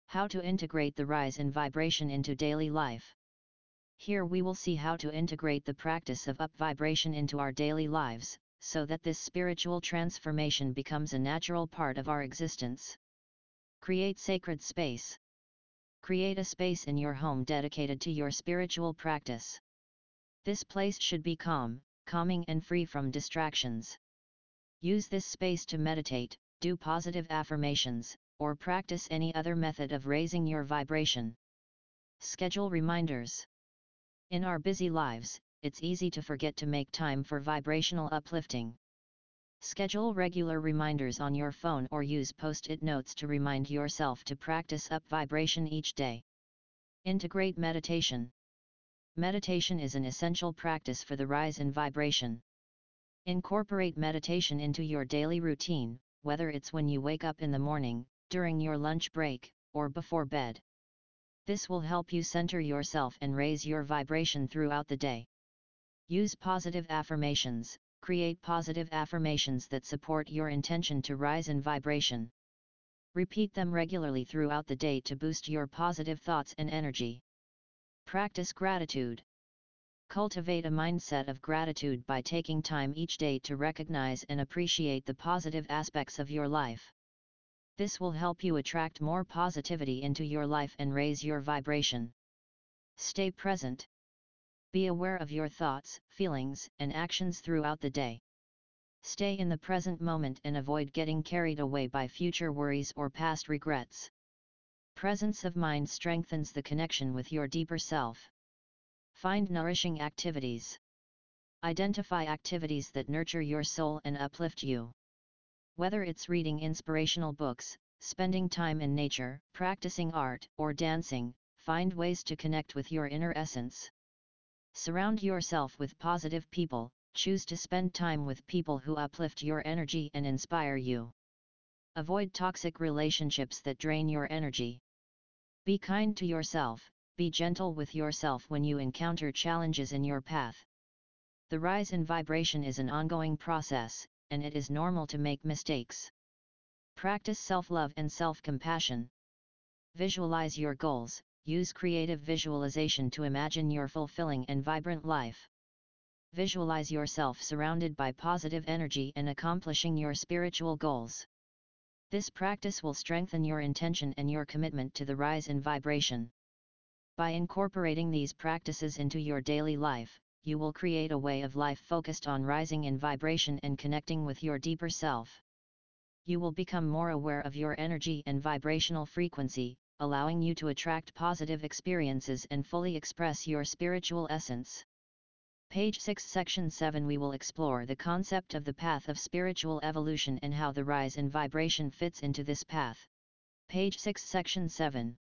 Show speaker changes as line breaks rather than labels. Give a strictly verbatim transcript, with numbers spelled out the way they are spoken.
How to integrate the rise in vibration into daily life. Here we will see how to integrate the practice of up vibration into our daily lives, so that this spiritual transformation becomes a natural part of our existence. Create sacred space. Create a space in your home dedicated to your spiritual practice. This place should be calm, calming and free from distractions. Use this space to meditate, do positive affirmations, or practice any other method of raising your vibration. Schedule reminders. In our busy lives, it's easy to forget to make time for vibrational uplifting. Schedule regular reminders on your phone or use post-it notes to remind yourself to practice up vibration each day. Integrate meditation. Meditation is an essential practice for the rise in vibration. Incorporate meditation into your daily routine, whether it's when you wake up in the morning, during your lunch break, or before bed. This will help you center yourself and raise your vibration throughout the day. Use positive affirmations. Create positive affirmations that support your intention to rise in vibration. Repeat them regularly throughout the day to boost your positive thoughts and energy. Practice gratitude. Cultivate a mindset of gratitude by taking time each day to recognize and appreciate the positive aspects of your life. This will help you attract more positivity into your life and raise your vibration. Stay present. Be aware of your thoughts, feelings, and actions throughout the day. Stay in the present moment and avoid getting carried away by future worries or past regrets. Presence of mind strengthens the connection with your deeper self. Find nourishing activities. Identify activities that nurture your soul and uplift you. Whether it's reading inspirational books, spending time in nature, practicing art, or dancing, find ways to connect with your inner essence. Surround yourself with positive people. Choose to spend time with people who uplift your energy and inspire you. Avoid toxic relationships that drain your energy. Be kind to yourself. Be gentle with yourself when you encounter challenges in your path. The rise in vibration is an ongoing process, and it is normal to make mistakes. Practice self-love and self-compassion. Visualize your goals. Use creative visualization to imagine your fulfilling and vibrant life. Visualize yourself surrounded by positive energy and accomplishing your spiritual goals. This practice will strengthen your intention and your commitment to the rise in vibration. By incorporating these practices into your daily life, you will create a way of life focused on rising in vibration and connecting with your deeper self. You will become more aware of your energy and vibrational frequency, allowing you to attract positive experiences and fully express your spiritual essence. Page six Section seven We will explore the concept of the path of spiritual evolution and how the rise in vibration fits into this path. Page six Section seven